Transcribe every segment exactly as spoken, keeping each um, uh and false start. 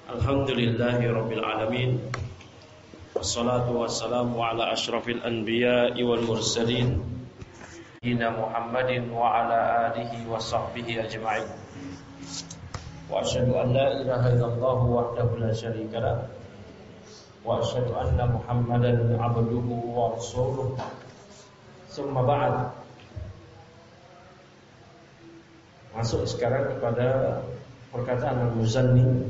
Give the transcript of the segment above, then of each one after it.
Alhamdulillahi Rabbil Alamin. Wassalatu wassalamu ala ashrafil anbiya'i wal mursalin Sayyidina Muhammadin wa ala alihi wa sahbihi ajma'in. Wa asyhadu an la ilaha illallah wahdahu la syarika lah. Wa asyhadu anna Muhammadan abduhu wa rasuluh. Summa ba'd. Masuk sekarang kepada perkataan Al-Muzanni,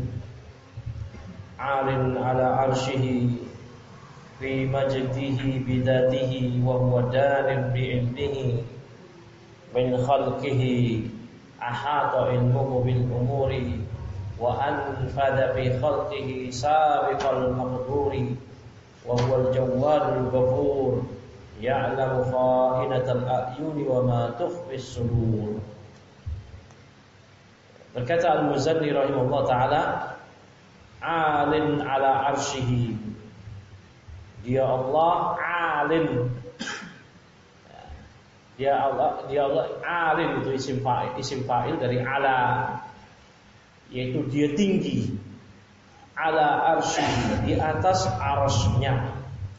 alin ala arsyihi fi majdihi bidatihi wa huwa darin bi ilmihi min khalqihi ahata ilmuhu bil umuri wa anfadha fi khalqihi sabiqal maqduri wa huwa al-jawwadul ghafur ya'lamu kha'inatal a'yuni wa ma tukhfi as-sudur. Berkata Al-Muzanni rahimahullah ta'ala, alin ala arsyihi, dia Allah alin, dia Allah, dia Allah alin itu isim fa'il, isim fa'il dari ala, yaitu dia tinggi, ala arsyihi, di atas arsy-Nya,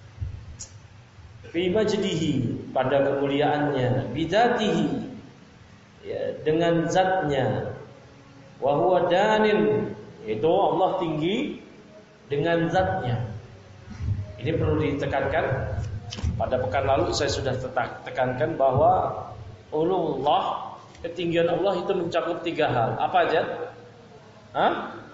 fi majdihi, pada kemuliaannya, bidatihi, ya, dengan zatnya, wa huwa danin, itu Allah tinggi dengan zatnya. Ini perlu ditekankan. Pada pekan lalu saya sudah tekankan bahwa ulullah, ketinggian Allah itu mencakup tiga hal. Apa aja? Hah?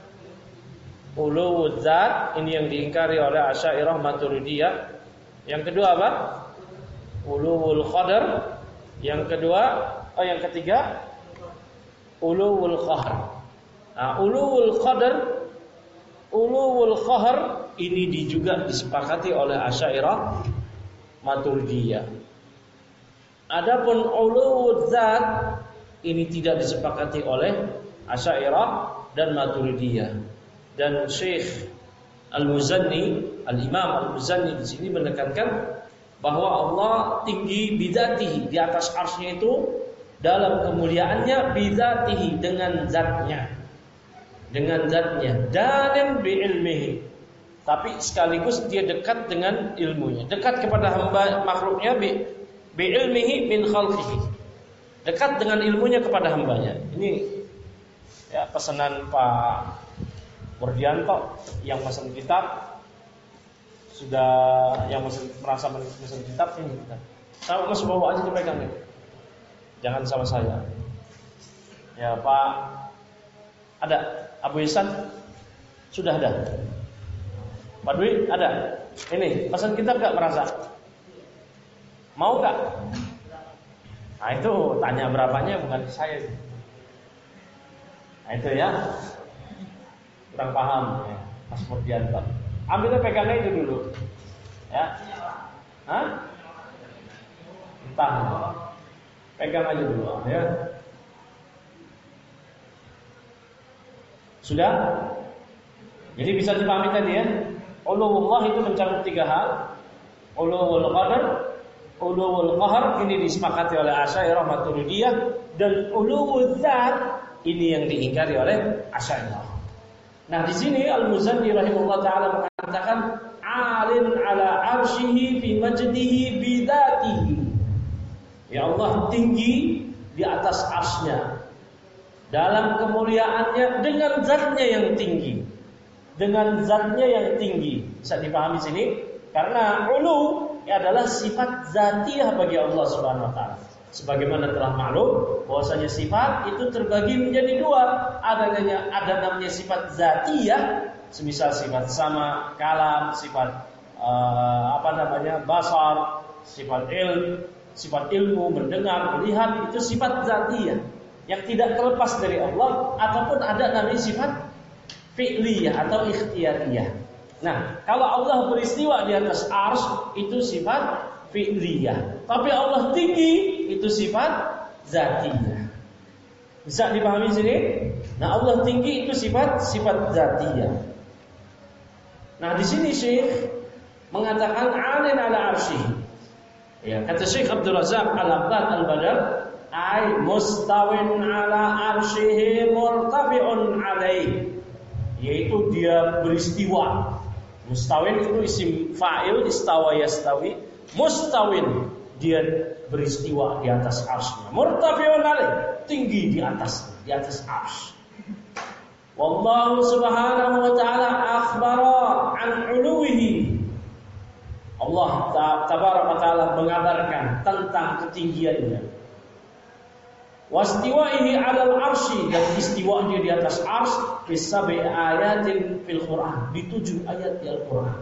Uluwul zat, ini yang diingkari oleh Asy'ariyah Maturidiyah. Yang kedua apa? Uluwul qadar. Yang kedua, oh yang ketiga uluwul qahr. Nah, uluwul qadar, uluwul qahr ini juga disepakati oleh Asy'ariyah Maturidiyah. Adapun uluwul zat ini tidak disepakati oleh Asy'ariyah dan Maturidiyah. Dan Syekh Al-Muzanni, Al-Imam Al-Muzanni di sini menekankan bahwa Allah tinggi bidatihi, di atas arsy-Nya itu dalam kemuliaannya, bidatihi, dengan zatnya, dengan zatnya, dan bi ilmihi, tapi sekaligus dia dekat dengan ilmunya, dekat kepada hamba makhluknya, bi, bi ilmihi min khalqihi, dekat dengan ilmunya kepada hambanya. Ini ya pesanan Pak Murdianto yang pesan kitab, sudah yang pesan, merasa pesan kitab ini kita. Sama Mas bawa aja dipegang nih. Jangan sama saya. Ya Pak, ada Abu Ihsan sudah ada. Pak Dwi ada. Ini pesan kitab gak merasa? Mau gak? Nah itu tanya berapanya bukan saya. Nah itu ya, kurang paham ya, Mas Murdianto. Ambilnya pegangnya itu dulu. Ya. Hah? Entah. Pegang aja dulu ya. Sudah? Jadi bisa dipahami tadi ya. Uluwullah itu mencakup tiga hal. Uluwul qadar, uluwul qahr, ini disepakati oleh Asy'ariyah Maturidiyah, dan uluwul zat ini yang diingkari oleh Asy'ariyah. Nah, di sini Al-Muzanni rahimahullah taala mengatakan alin ala arsyihi fi majdihi bidatihi. Ya Allah tinggi di atas arsy-Nya, dalam kemuliaannya, dengan zatnya yang tinggi, dengan zatnya yang tinggi. Bisa dipahami sini, karena ulu adalah sifat zatiyah bagi Allah Subhanahu wa taala. Sebagaimana telah maklum bahwasanya sifat itu terbagi menjadi dua. Adanya ada namanya sifat zatiyah, semisal sifat sama, kalam, sifat uh, apa namanya basar, sifat ilm, sifat ilmu, mendengar, melihat, itu sifat zatiyah yang tidak terlepas dari Allah, ataupun ada namanya sifat fi'liyah atau ikhtiyariyah. Nah, kalau Allah beristiwa di atas arsy itu sifat fi'liyah, tapi Allah tinggi itu sifat zatiyah. Bisa dipahami sini? Nah, Allah tinggi itu sifat sifat zatiyah. Nah, di sini Syekh mengatakan alin ala arsyihi. Ya, kata Syekh Abdul Razak Al-Aqdad Al-Badar, ay mustawin ala arsyihi murtafi'un alaih. yaitu dia beristiwa. Mustawin itu isim fa'il, istawa yastawi. Mustawin, dia beristiwa di atas arsy-Nya. Murtafi'un alaih, tinggi di atas, di atas arsy. Wallahu subhanahu wa ta'ala akhbara an uluwihi. Allah tabaraka wa ta'ala mengabarkan tentang ketinggiannya. Wastiwaihi 'alal arsy, dan istiwanya di atas arsy fi sab'i ayatin fil Qur'an, di tujuh ayat di Al-Qur'an.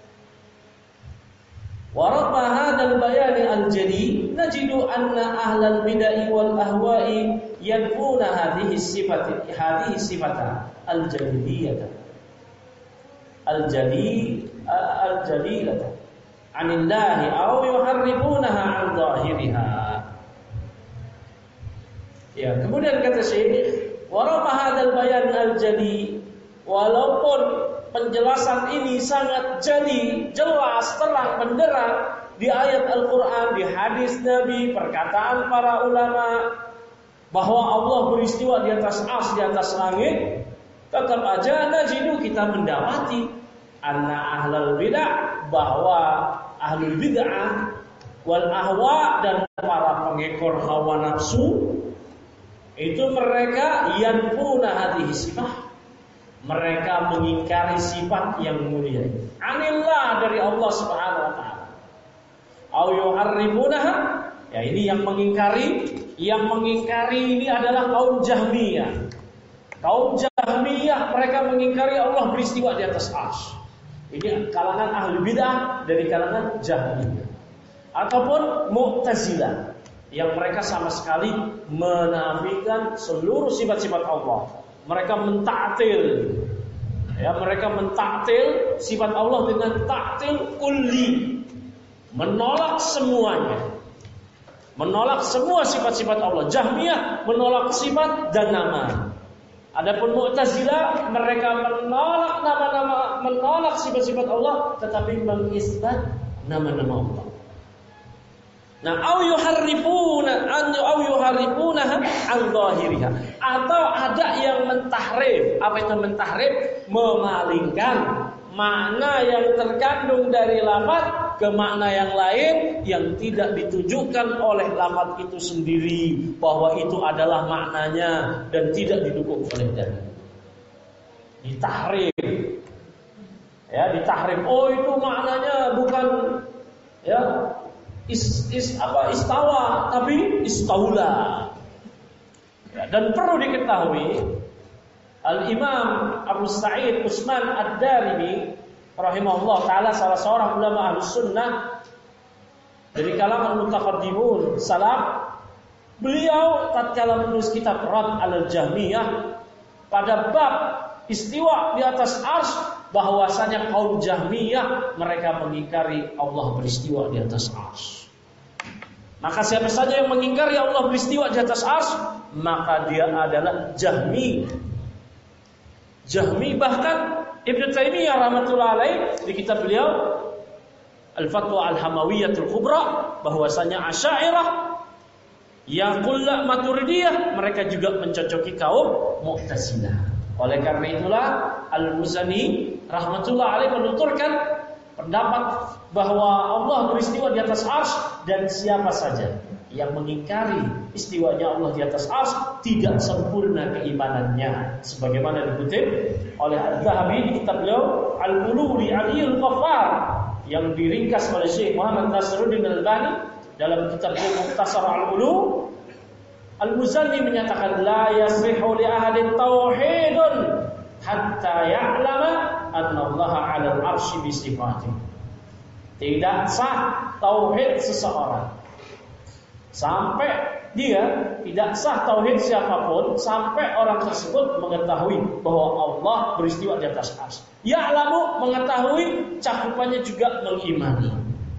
Wa rabba hadzal bayani al-jali najidu anna ahlal bid'ah wal ahwa'i yanfuna hadhihi sifati hadhihi sifata al-jaliliyah al-jali al-jalilah 'anillahi aw yuharrifunaha 'an dhahiriha. Ya, kemudian kata Syekh, wa rabba hadzal bayan al-jali, walaupun penjelasan ini sangat jali, jelas, terang, benderang di ayat Al-Quran, di hadis Nabi, perkataan para ulama bahwa Allah beristiwa di atas arsy, di atas langit, tetap aja najidu, kita mendapati anna ahlal bid'ah, bahwa ahlul bid'ah wal ahwa, dan para pengekor hawa nafsu itu mereka yanfuna hadhihi sifat, mereka mengingkari sifat yang mulia anillah, dari Allah Subhanahu wa taala. Au yuharrifunaha, ya ini yang mengingkari, yang mengingkari ini adalah kaum Jahmiyah. Kaum Jahmiyah mereka mengingkari Allah beristiwa di atas arsy. Ini kalangan ahli bidah dari kalangan Jahmiyah. Ataupun Mu'tazilah, yang mereka sama sekali menafikan seluruh sifat-sifat Allah. Mereka mentaktil, ya mereka mentaktil sifat Allah dengan taktil kulli, menolak semuanya, menolak semua sifat-sifat Allah. Jahmiyah menolak sifat dan nama. Adapun Mu'tazilah mereka menolak nama-nama, menolak sifat-sifat Allah, tetapi mengisbat nama-nama Allah. Nah, au yuharrifuna an au yuharrifunaha an dhahiriha, atau ada yang mentahrif. Apa itu mentahrif? Memalingkan makna yang terkandung dari lafaz ke makna yang lain yang tidak ditujukan oleh lafaz itu sendiri, bahwa itu adalah maknanya dan tidak didukung oleh dalil. Ditahrif. Ya, ditahrif. Oh, itu maknanya bukan ya Is, is apa istawa, tapi istaula. Ya, dan perlu diketahui, Al-Imam Abu Sa'id Utsman Ad-Darimi rahimahullah taala, salah seorang ulama Ahlus Sunnah dari kalangan mutaqaddimun salaf, beliau tatkala menulis kitab Rad al-Jahmiyah pada bab istiwa di atas arsy, bahwasanya kaum Jahmiyah mereka mengingkari Allah beristiwa di atas arsy. Maka siapa saja yang mengingkari Allah beristiwa di atas arsy, maka dia adalah Jahmi. Jahmi, bahkan Ibnu Taimiyah rahmatullah alaih di kitab beliau Al-Fatwa Al-Hamawiyyatul Kubra, bahwasanya Asy'ariyah yang qullah Maturidiyah mereka juga mencocoki kaum Mu'tazilah. Oleh karena itulah Al-Muzani rahmatullah alaih menuturkan pendapat bahwa Allah beristiwa di atas arsy, dan siapa saja yang mengingkari istiwanya Allah di atas arsy tidak sempurna keimanannya, sebagaimana dikutip oleh Al-Zahabi di kitab beliau Al-Ulu li Aliyul Ghaffar, yang diringkas oleh Syekh Muhammad Nasiruddin Al-Albani dalam kitab Mukhtasar Al-Ulu. Al-Muzani menyatakan la yasrihu li ahadin tauhidun hatta ya'lama anna Allah 'alal 'arsy bi sifatihi. Tidak sah tauhid seseorang sampai dia, tidak sah tauhid siapapun sampai orang tersebut mengetahui bahwa Allah beristiwa di atas arsy. Ya'lamu, mengetahui, cakupannya juga mengimani.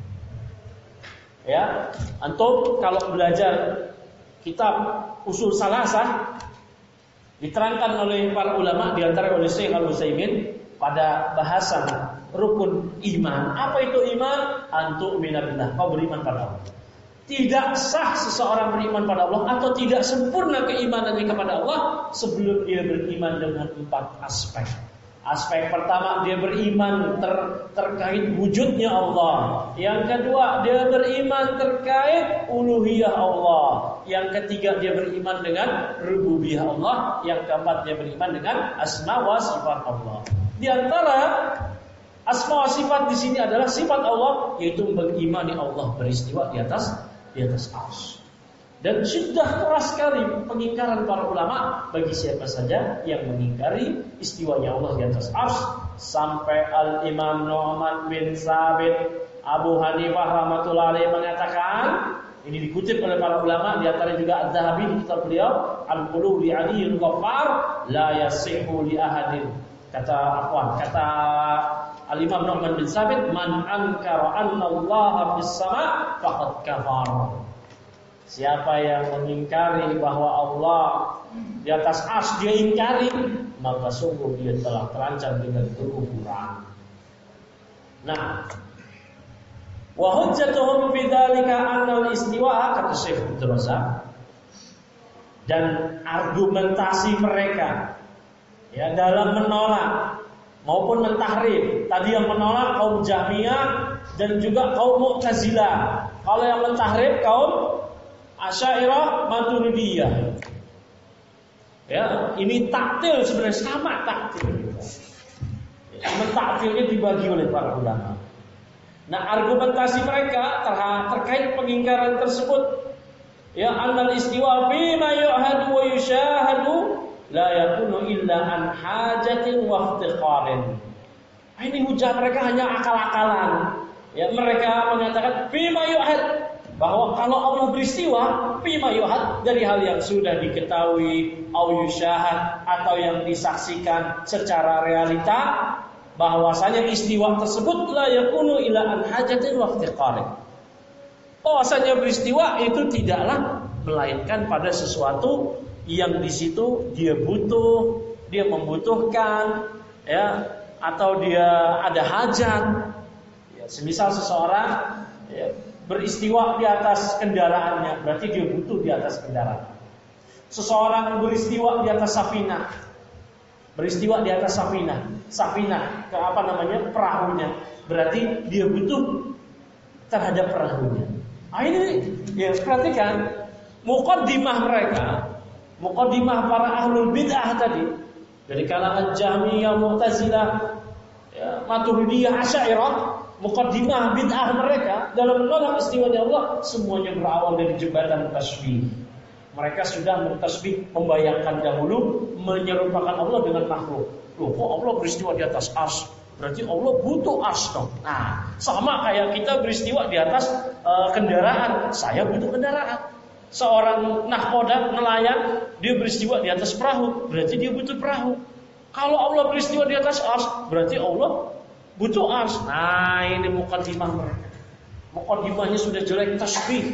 Ya, antum kalau belajar kitab Usul Salasah diterangkan oleh para ulama, di antara oleh Syekh Al-Utsaimin pada bahasan rukun iman. Apa itu iman? Antu minallah, kau beriman pada Allah. Tidak sah seseorang beriman pada Allah atau tidak sempurna keimanannya kepada Allah sebelum dia beriman dengan empat aspek. Aspek pertama, dia beriman ter, terkait wujudnya Allah. Yang kedua, dia beriman terkait uluhiyah Allah. Yang ketiga, dia beriman dengan rububiyah Allah. Yang keempat, dia beriman dengan asma wa sifat Allah. Di antara asma wa sifat di sini adalah sifat Allah, yaitu mengimani Allah beristiwa di atas di atas arsy. Dan sudah keras sekali pengingkaran para ulama bagi siapa saja yang mengingkari istiwanya Allah di atas arsy. Sampai Al-Imam Nu'man bin Sabit Abu Hanifah rahmatullahi alaihi mengatakan, ini dikutip oleh para ulama, di antara juga Az-Zahabi di kitab beliau, Al-Qulu li Aliyyil Ghaffar la yasihu li ahadin. Kata afwan, kata Al-Imam Nu'man bin Sabit, man ankara anna Allah fis sama faqad kafar. Siapa yang mengingkari bahwa Allah di atas arsy, dia ingkari, maka sungguh dia telah terancam dengan kekufuran. Nah, wa hujjatuhum fi dzalika anna al-istiwa, kata Syekh Abdul Razak, dan argumentasi mereka ya dalam menolak maupun mentahrif. Tadi yang menolak kaum Jahmiyah dan juga kaum Mu'tazilah. Kalau yang mentahrif kaum Asy'ariyah, Maturidiyah. Ya, ini taktil sebenarnya, sama taktil. Ya, mentaktilnya dibagi oleh para ulama. Nah, argumentasi mereka terkait pengingkaran tersebut, ya, annal istiwa fi ma yu'hadu wa yushahadu la yakunu illa an hajatin wa iftiqarin. Ini hujah mereka hanya akal-akalan. Ya, mereka mengatakan fi ma yu'had, bahwa kalau Allah beristiwa, fima yuhad, dari hal yang sudah diketahui, au yushahad, atau yang disaksikan secara realita, bahwasanya istiwa tersebut la yakunu ila an hajatin wa iftiqarin. Bahwasanya beristiwa itu tidaklah melainkan pada sesuatu yang di situ dia butuh, dia membutuhkan, ya, atau dia ada hajat. Ya, semisal seseorang ya, beristiwa di atas kendaraannya, berarti dia butuh di atas kendaraan. Seseorang beristiwa di atas safinah, beristiwa di atas safinah, safinah ke apa namanya perahunya, berarti dia butuh terhadap perahunya. Ah, ini ya, perhatikan muqaddimah mereka, muqaddimah para ahlul bid'ah tadi dari kalangan Jahmiyah, Mu'tazilah, ya, Maturidiyah, Asy'ariyah. Muqaddimah bid'ah mereka dalam menolak istiwanya Allah semuanya berawal dari jembatan tasbih. Mereka sudah mentasbih, membayangkan dahulu, menyerupakan Allah dengan makhluk. Loh, kok Allah beristiwa di atas arsy? Berarti Allah butuh arsy dong. Nah, sama kayak kita beristiwa di atas uh, kendaraan. Saya butuh kendaraan. Seorang nahkoda, nelayan, dia beristiwa di atas perahu, berarti dia butuh perahu. Kalau Allah beristiwa di atas arsy, berarti Allah butuh arsy. Nah, ini muqaddimah mereka. Muqaddimahnya sudah jelek, tasbih.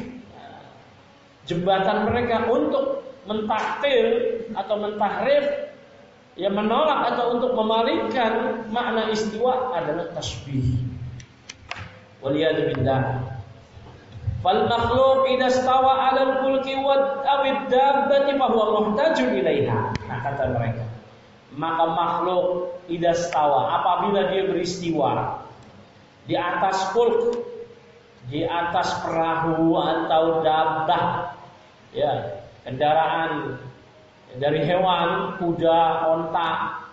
Jembatan mereka untuk mentaktil atau mentahrif, ya, menolak atau untuk memalingkan makna istiwa adalah tasbih. Waliyadu billah. Fal makhluq idza stawa 'alal fulki wa awid dabbati fa huwa muhtajun ilaiha. Nah, kata mereka, maka makhluk idastawa, apabila dia beristiwa di atas fulk, di atas perahu atau dabbah, ya, kendaraan dari hewan, kuda, onta,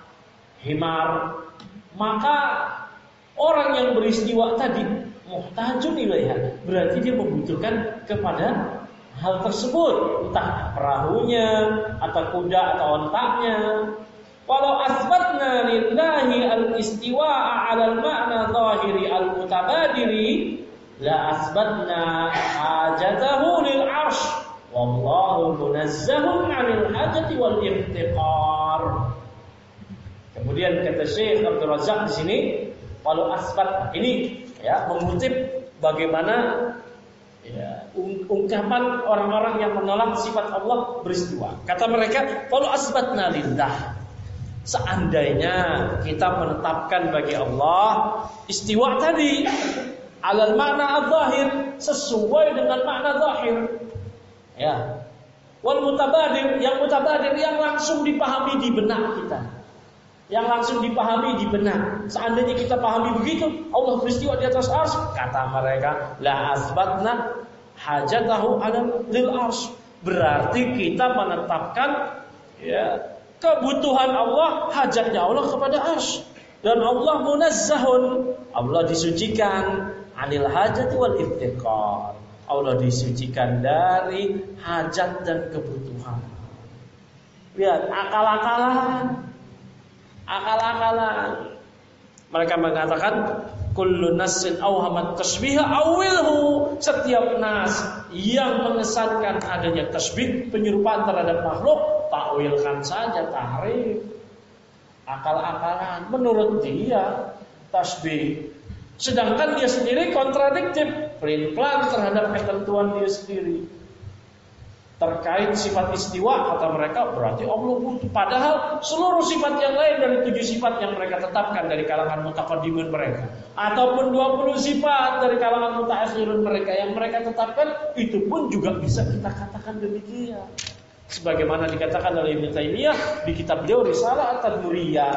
himar, maka orang yang beristiwa tadi muhtajun ilaiha, berarti dia membutuhkan kepada hal tersebut, entah perahunya atau kuda atau ontanya. Walau asbatna lillahi al-istiwa'a 'ala al-ma'na zahiri al-mutabadiri la asbatna hajatahu lil 'arsy wallahu munazzahun 'anil hajati wal iftiqar. Kemudian kata Syekh Abdul Razak di sini, walau asbat, ini ya mengutip bagaimana ya, ungkapan orang-orang yang menolak sifat Allah beristiwa. Kata mereka, walau asbatna lillah, seandainya kita menetapkan bagi Allah istiwa tadi alal makna al-zahir, sesuai dengan makna zahir, ya, wal mutabadir, yang mutabadir, yang langsung dipahami di benak kita, yang langsung dipahami di benak. Seandainya kita pahami begitu, Allah beristiwa di atas arsy, kata mereka, la asbatna hajatahu ala lil arsy. Berarti kita menetapkan ya kebutuhan Allah, hajatnya Allah kepada arsy. Dan Allah munazzahun, Allah disucikan anil hajati wal iftiqar. Allah disucikan dari hajat dan kebutuhan. Lihat akal-akalan. Akal-akalan. Mereka mengatakan kullu nassin awhamat tasbih awilhu. Setiap nas yang mengesankan adanya tasbih, penyerupaan terhadap makhluk, takwilkan saja, tahrif. Akal-akalan menurut dia tasbih. Sedangkan dia sendiri kontradiktif, pelin-pelan terhadap ketentuan dia sendiri. Terkait sifat istiwa, kata mereka berarti Allah butuh. Padahal seluruh sifat yang lain dari tujuh sifat yang mereka tetapkan dari kalangan mutaqaddimin mereka, ataupun dua puluh sifat dari kalangan mutaakhirun mereka yang mereka tetapkan, itu pun juga bisa kita katakan demikian. Sebagaimana dikatakan oleh Ibnu Taimiyah di kitab beliau Risalah At-Tadmuriyah,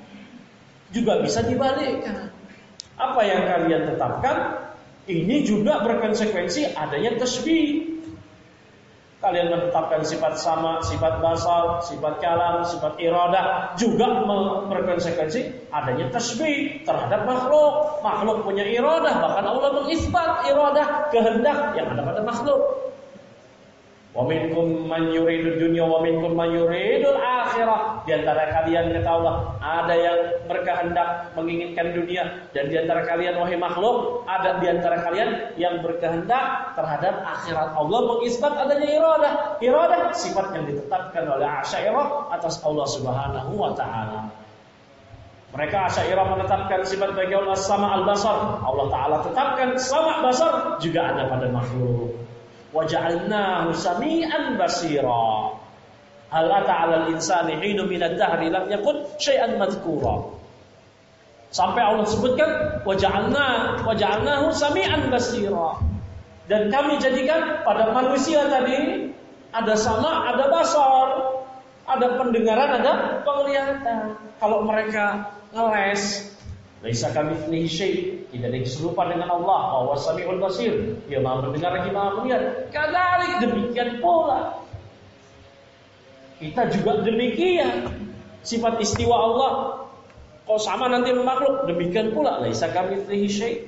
juga bisa dibalikkan. Apa yang kalian tetapkan ini juga berkonsekuensi adanya tasbih. Kalian menetapkan sifat sama, sifat basar, sifat kalam, sifat iradah, juga berkonsekuensi adanya tasbih terhadap makhluk. Makhluk punya iradah, bahkan Allah mengisbat iradah, kehendak yang ada pada makhluk. Wa minkum man yuridud dunya wa minkum man yuridul akhirah. Di antara kalian, kata Allah, ada yang berkehendak menginginkan dunia, dan di antara kalian wahai makhluk, ada di antara kalian yang berkehendak terhadap akhirat. Allah mengisbat adanya iradah. Iradah sifat yang ditetapkan oleh Asy'ariyah atas Allah Subhanahu wa taala. Mereka Asy'ariyah menetapkan sifat bagi Allah sama al-basar. Allah taala tetapkan sama basar juga ada pada makhluk. Waja'alnahu sami'an basira. Hal ata 'alal insani hinu minad dahri lam yakun syai'an madhkura. Sampai Allah sebutkan waja'alna waja'alnahu sami'an basira. Dan kami jadikan pada manusia tadi ada sama, ada basar, ada pendengaran, ada penglihatan. Kalau mereka ngeles, laisa kamitslihi syai', tidak ada yang serupa dengan Allah. Wa samiul basir, Dia Maha mendengar lagi Maha melihat. Kadzalik, demikian pula kita juga demikian. Sifat istiwa Allah kok sama nanti makhluk, demikian pula laisa kamitslihi syai'.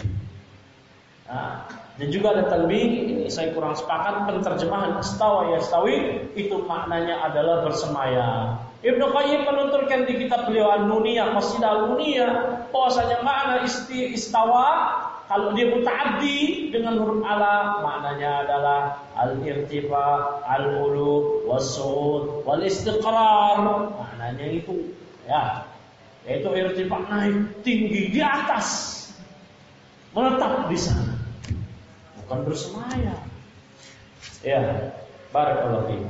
Nah, dan juga ada talbih, ini saya kurang sepakat penterjemahan istawa yastawi itu maknanya adalah bersemayam. Ibnu Qayyim menunturkan di kitab beliau An-Nuniyah, Qasidah Al-Nuniyah, bahwasanya makna isti, istawa kalau dia muta'addi dengan huruf ala, maknanya adalah al-irtifa, al-ulu, was-su'ud, wal-istiqrar. Maknanya itu ya, yaitu irtifa, naik tinggi di atas, menetap di sana, bukan bersemayam. Ya, barakallahu fiik.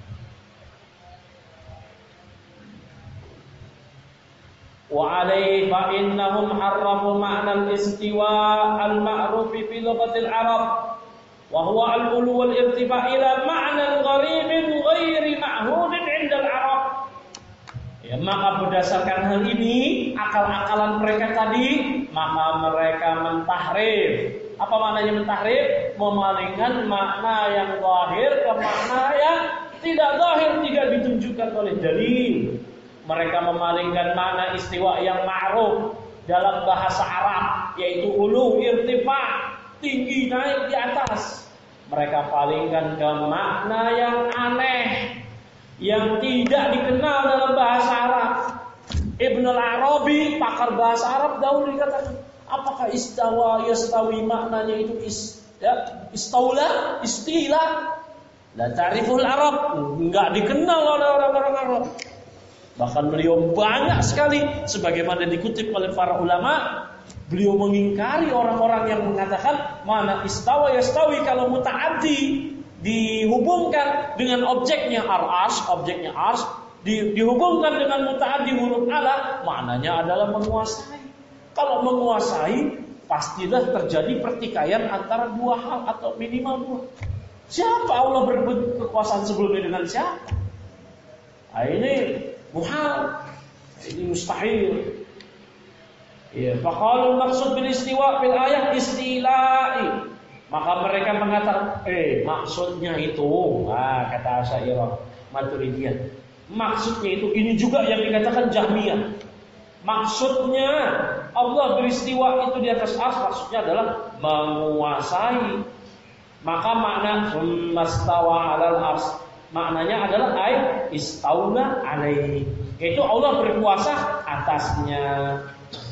Wa alaihi fa innahum harrafu ma'na al-istiwa al-ma'ruf fi lughatil Arab wa huwa al-ulu wal irtifa ila ma'na gharibin ghairi ma'hudin 'inda al-Arab. Ya, maka berdasarkan hal ini, akal-akalan mereka tadi, maka mereka mentahrif. Apa maknanya mentahrif? Memalingkan makna yang zahir ke makna yang tidak zahir, tidak ditunjukkan oleh dalil. Mereka memalingkan makna istiwa yang ma'ruf dalam bahasa Arab, yaitu ulu, irtifa, tinggi, naik di atas. Mereka palingkan ke makna yang aneh, yang tidak dikenal dalam bahasa Arab. Ibnu Arabi, pakar bahasa Arab, dahulu dikatakan, apakah istawa yastawi maknanya itu is, ya, istaula, istilah, la ta'riful Arab, enggak dikenal oleh orang-orang Arab. Bahkan beliau banyak sekali, sebagaimana dikutip oleh para ulama, beliau mengingkari orang-orang yang mengatakan mana istawa yastawi kalau muta'addi dihubungkan dengan objeknya ar-ash, objeknya arsh, di, dihubungkan dengan muta'addi huruf ala, maknanya adalah menguasai. Kalau menguasai, pastilah terjadi pertikaian antara dua hal atau minimal dua. Siapa Allah berebut kekuasaan sebelumnya dengan siapa? Nah, ini muhal. Ini mustahil. Ya, faqalul maksud bil istiwa fil ayat istila'i. Maka mereka mengatakan, eh maksudnya itu, ah kata Asy'ariyah Maturidiyah. Maksudnya itu ini juga yang dikatakan Jahmiyah. Maksudnya Allah beristiwa itu di atas ars, maksudnya adalah menguasai. Maka makna summastawa 'alal ars maknanya adalah ay istaula alaihi, yaitu Allah berkuasa atasnya.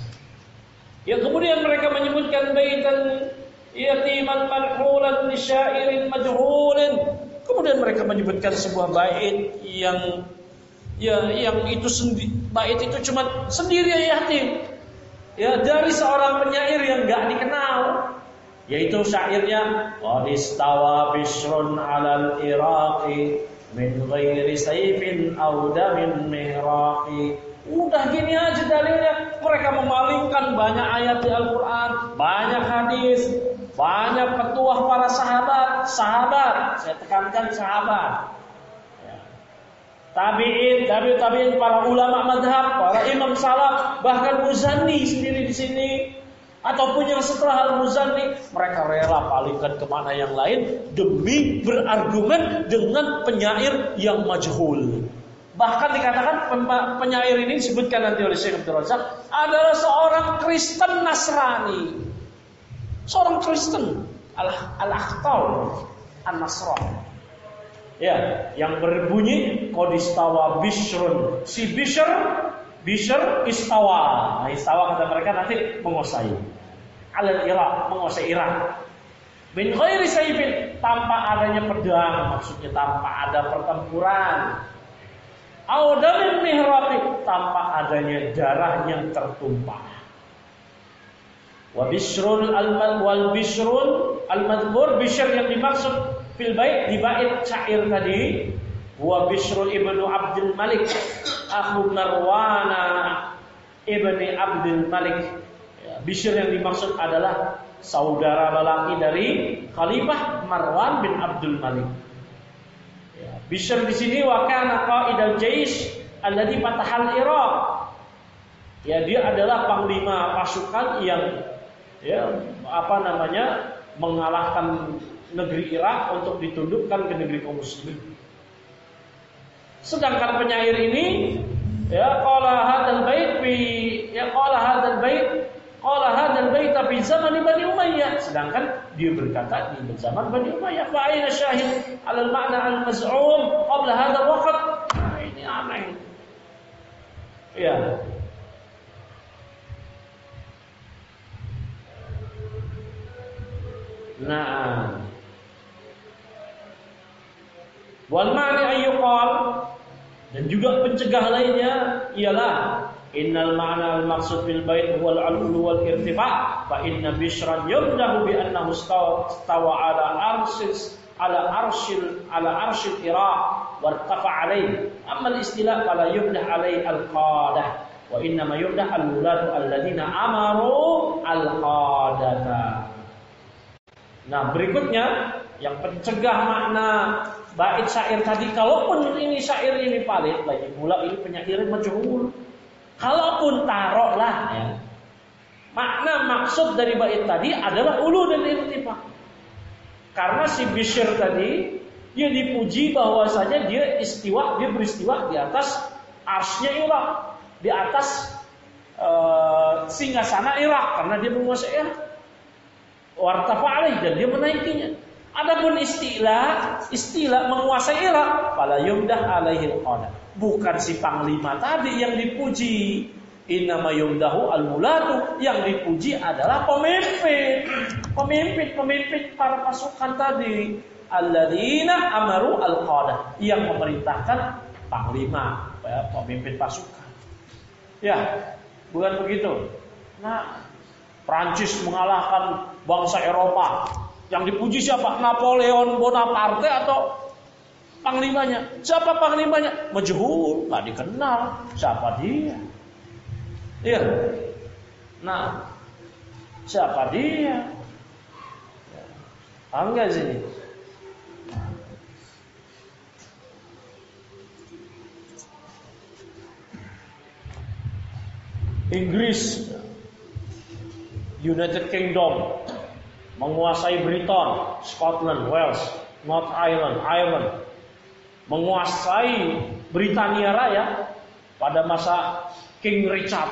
Ya, kemudian mereka menyebutkan baitan yatiman marhulan li syairin majhulin. Kemudian mereka menyebutkan sebuah bait yang ya yang itu sendi, bait itu cuma sendiri yatim. Ya, dari seorang penyair yang enggak dikenal, yaitu syairnya qadistawa bisrun 'alal iraqi min ghairi sayfin aw damin mihraqi. Udah gini aja dalilnya. Mereka memalingkan banyak ayat di Al-Quran, banyak hadis, banyak petuah para sahabat. Sahabat, saya tekankan sahabat. Ya. Tabi'in, tabi'in, tabi'in, para ulama madhab, para imam salaf, bahkan Muzanni sendiri di sini, ataupun yang setelah Al-Muzanni, mereka rela palingkan kemana yang lain demi berargumen dengan penyair yang majhul. Bahkan dikatakan penyair ini disebutkan nanti oleh Syekh Abdul Razak adalah seorang Kristen Nasrani, seorang Kristen al-Akhtal an-Nasrani. Ya, yang berbunyi qadistawa bishrun. Si Bishr, Bishr istawa. Nah, istawa kata mereka nanti menguasai. Alal Irak, menguasai Irak. Min ghairi sayfin, tanpa adanya pedang, maksudnya tanpa ada pertempuran. Audamin mihraqi, tanpa adanya darah yang tertumpah. Wa bishrul al-mal wal bishrul al-madhkur, Bishr yang dimaksud fil bait di bait syair tadi, wa Bishrul ibnu Abdul Malik akhu Marwana ibni Abdul Malik. Ya, Bishr yang dimaksud adalah saudara lelaki dari Khalifah Marwan bin Abdul Malik. Bishr di sini wa kana qaidal jais alladhi fatahal Iraq. Ya, dia adalah panglima pasukan yang ya apa namanya mengalahkan negeri Irak untuk ditundukkan ke negeri kaum muslimin. Sedangkan penyair ini ya qala hadzal bait bi ya qala hadzal bait qala hadzal bait fi zaman Bani Umayyah. Sedangkan dia berkata di zaman Bani Umayyah. Fa aina syahid 'ala al-ma'na al-maz'um qabla hadzal waqt. Nah, ini aneh. Ya. Nah. Wal ma'ni ayyuqal, dan juga pencegah lainnya ialah innal ma'na al-maqsud bil bait huwa al-'ulu wal irtifa' fa inna Bishran yumdahu bi annahu istawa 'ala arshis 'ala arshil 'ala arshil Iraq wa irtafa 'alayhi. Amma al-istilah fala yumdah 'alayhi al-qadah wa inna ma yumdah al-wulatu alladziina amaru al-qadata. Nah, berikutnya yang pencegah makna bait syair tadi, kalaupun ini syair ini valid, lagi pula ini penyair majhul. Kalaupun taruhlah ya, makna maksud dari bait tadi adalah ulu dan irtifa. Karena si Bishr tadi dia dipuji bahwasanya dia istiwa, dia beristiwa di atas arsy-nya Irak, di atas uh, singgasana Irak karena dia menguasai Irak. Wartafa alaih, dan dia menaikinya. Adapun istilah, istilah menguasai Irak, fala yumdah alaihi al-qada. Bukan si panglima tadi yang dipuji. Innama yumdahu al-mulatu, yang dipuji adalah pemimpin. Pemimpin, pemimpin para pasukan tadi. Alladzina amaru al-qada, yang memerintahkan panglima, ya, pemimpin pasukan. Ya, bukan begitu. Nah, Prancis mengalahkan bangsa Eropa. Yang dipuji siapa? Napoleon Bonaparte atau panglimanya? Siapa panglimanya? Majhul, nggak dikenal. Siapa dia? Iya. Nah, siapa dia? Paham nggak sini? Inggris, United Kingdom, menguasai Britain, Scotland, Wales, North Ireland, Ireland, menguasai Britania Raya pada masa King Richard.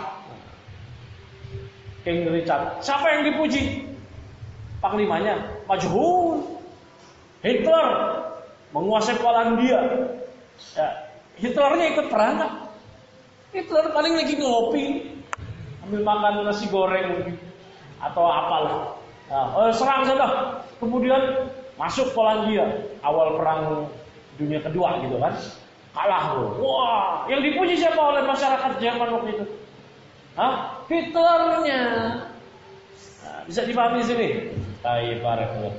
King Richard. Siapa yang dipuji? Panglimanya majhul. Hitler menguasai Polandia. Ya, Hitlernya ikut perang tak? Hitler paling lagi ngopi, ambil makan nasi goreng mungkin atau apalah. Nah, oh, serang sana. Kemudian masuk Polandia, awal perang dunia kedua gitu kan. Kalah loh. Wah, yang dipuji siapa oleh masyarakat Jerman waktu itu? Hah? Hitlernya. Nah, bisa dipahami di sini. Barakallahu.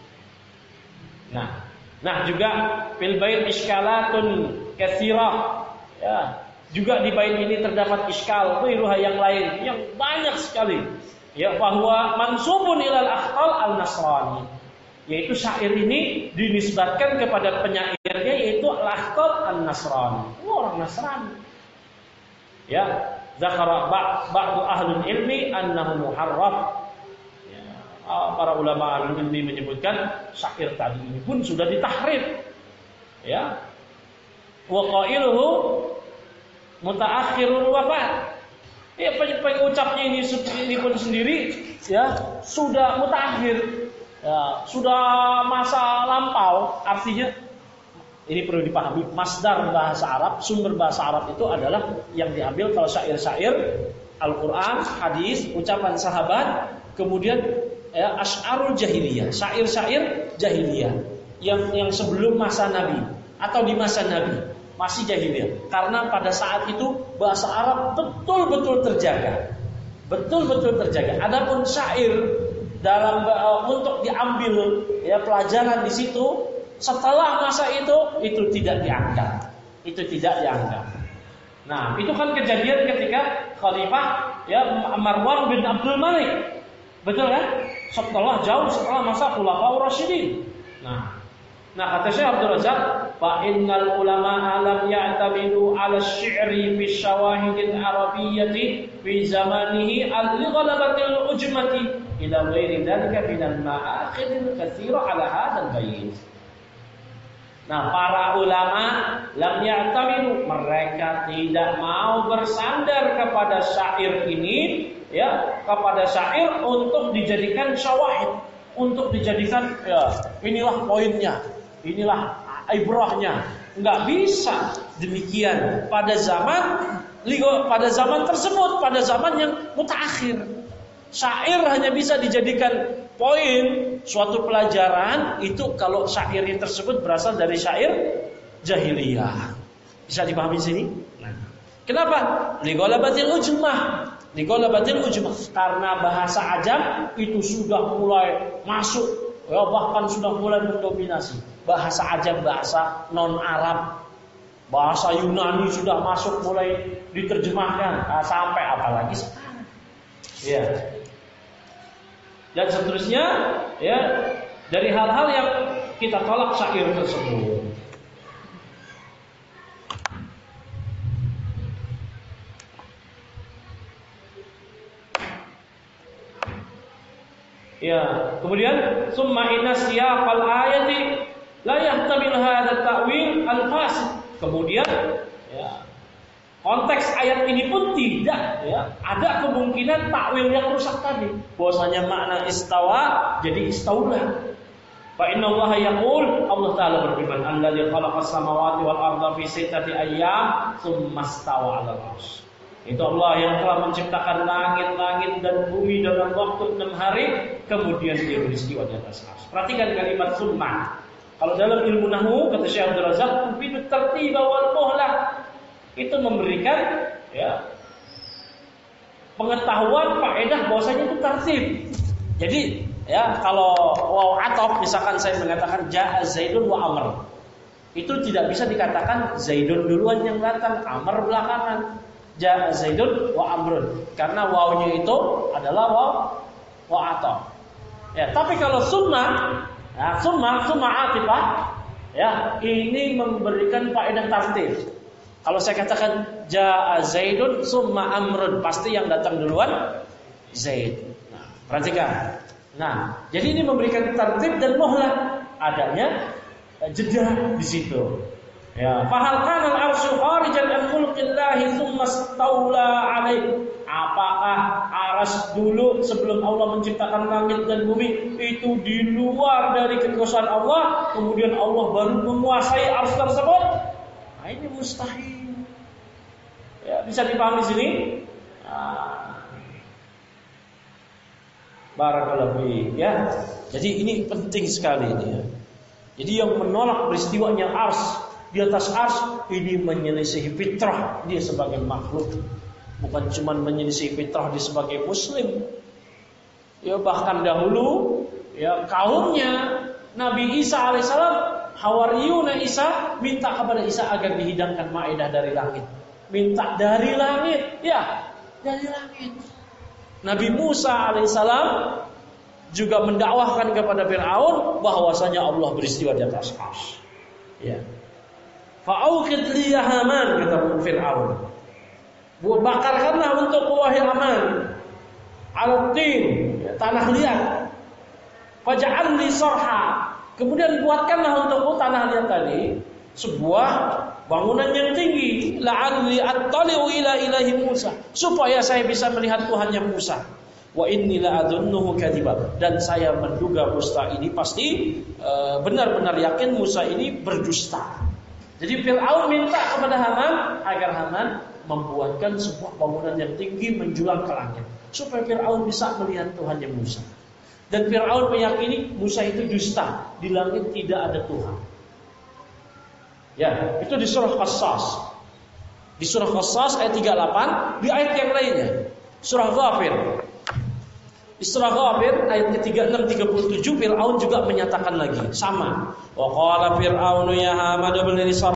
Nah, nah juga fil bait iskalatun katsirah. Ya, juga di bait ini terdapat iskal, wiruha yang lain yang banyak sekali. Ya, bahwa mansubun ilal akhtal al-nasrani. Yaitu syair ini dinisbatkan kepada penyairnya yaitu al-akhtal an-nasrani. Oh, orang Nasrani. Ya, zakara ba'du ahlul ilmi annahu muharraf. Ya, para ulama ahlul ilmi menyebutkan syair tadi ini pun sudah ditahrif. Ya. Wa qailuhu mutaakhirul wafat. Ya, pengucapnya ini ini pun sendiri ya sudah mutakhir. Ya, sudah masa lampau, artinya ini perlu dipahami. Masdar bahasa Arab, sumber bahasa Arab itu adalah yang diambil kalau syair-syair Al-Quran, hadis, ucapan sahabat, kemudian ya, asy'arul jahiliyah, syair-syair jahiliyah yang yang sebelum masa Nabi atau di masa Nabi masih jahiliyah. Karena pada saat itu bahasa Arab betul-betul terjaga, betul-betul terjaga. Adapun syair dalam uh, untuk diambil ya pelajaran di situ setelah masa itu itu tidak dianggap, itu tidak dianggap. Nah, itu kan kejadian ketika Khalifah ya Marwan bin Abdul Malik, betul kan? Setelah jauh setelah masa Khulafaur Rasyidin. Nah, nah kata Syekh Abdul Razak, fa innal ulama alam ya'tamidu 'ala asy-syi'ri fi syawahidil arabiyyati fi zamanihi al-ghalabatil ujmati ila ghairi dzalika minal ma'akhidil katsira 'ala hadzal bait. Nah, para ulama lam ya'tamidu, mereka tidak mau bersandar kepada syair ini ya, kepada syair untuk dijadikan syawahid, untuk dijadikan ya inilah poinnya, inilah ibrahnya. Enggak bisa demikian pada zaman pada zaman tersebut, pada zaman yang mutaakhir. Syair hanya bisa dijadikan poin suatu pelajaran itu kalau syairnya tersebut berasal dari syair jahiliyah. Bisa dipahami sini? Nah, kenapa? Lighalabatil ujmah. Lighalabatil ujmah karena bahasa ajam itu sudah mulai masuk, ya, bahkan sudah mulai mendominasi. Bahasa ajam, bahasa non Arab, bahasa Yunani sudah masuk mulai diterjemahkan. Nah, sampai apalagi sekarang. Ya. Dan seterusnya ya dari hal-hal yang kita tolak syair tersebut. Ya, kemudian summa inna siyaqal ayati la yahtamil hadha ta'wil al-fasid. Kemudian ya, konteks ayat ini pun tidak ya, ada kemungkinan takwil yang rusak tadi. Bahwasanya makna istawa jadi istaula. Fa inna Allah yaqul, Allah Taala berfirman, "Allazi khalaqas samawati wal arda fi sittati ayyam, tsumma istawa 'alal 'arsy." Itu Allah yang telah menciptakan langit-langit dan bumi dalam waktu enam hari, kemudian dia beristiwa di atas arsy. Perhatikan kalimat summa. Kalau dalam ilmu nahwu kata Syekh Abdul Razak, "Fi tartib wal muhlah." Itu memberikan ya pengetahuan faedah bahwasanya itu tertib. Jadi ya kalau waw ataf misalkan saya mengatakan jaa Zaidun wa Amr, itu tidak bisa dikatakan Zaidun duluan yang datang, Amr belakangan. Jaa Zaidun wa Amrun karena wawnya itu adalah waw wa ataf. Ya, tapi kalau summa ya summa summa atifah ya ini memberikan faedah tertib. Kalau saya katakan Ja'a Zaidun summa Amrun. Pasti yang datang duluan Zaid. Nah, perhatikan. Nah, jadi ini memberikan tertib dan muhlah, adanya jeda di situ. Ya, fahal kana al-arsyu kharijan an mulkillahi tsumma staula alaih. Apakah aras dulu sebelum Allah menciptakan langit dan bumi itu di luar dari kekuasaan Allah, kemudian Allah baru menguasai arsy tersebut? Nah, ini mustahil. Ya, bisa dipahami sini? Nah, barakallahu fiik ya. Jadi ini penting sekali ini ya. Jadi yang menolak peristiwanya arsy di atas arsy ini menyelisih fitrah dia sebagai makhluk, bukan cuma menyelisih fitrah dia sebagai muslim. Ya, bahkan dahulu ya kaumnya Nabi Isa alaihissalam, Hawariyun Isa minta kepada Isa agar dihidangkan maidah dari langit. Minta dari langit, ya, dari langit. Nabi Musa alaihissalam juga mendakwahkan kepada Fir'aun bahwasanya Allah beristiwa di atas arsy. Ya. Fa'auqid li ya Haman, kata Fir'aun. Bakarkanlah untuk wahai Haman al-tin, tanah liat. Faj'al li sarha. Kemudian buatkanlah untukku tanah liat tadi sebuah bangunan yang tinggi, la'alli attali'u ila ilahi Musa, supaya saya bisa melihat Tuhannya Musa. Wa inni la'adunnuhu kadziba, dan saya menduga Musa ini pasti uh, benar-benar yakin Musa ini berdusta. Jadi Fir'aun minta kepada Haman agar Haman membuatkan sebuah bangunan yang tinggi menjulang ke langit, supaya Fir'aun bisa melihat Tuhannya Musa. Dan Fir'aun meyakini Musa itu dusta, di langit tidak ada Tuhan. Ya, itu di surah Qasas. Di surah Qasas ayat tiga puluh delapan, di ayat yang lainnya surah Ghafir. Di surah Ghafir ayat tiga puluh enam tiga puluh tujuh Fir'aun juga menyatakan lagi sama. Wa qala Fir'aunu ya Haman ibn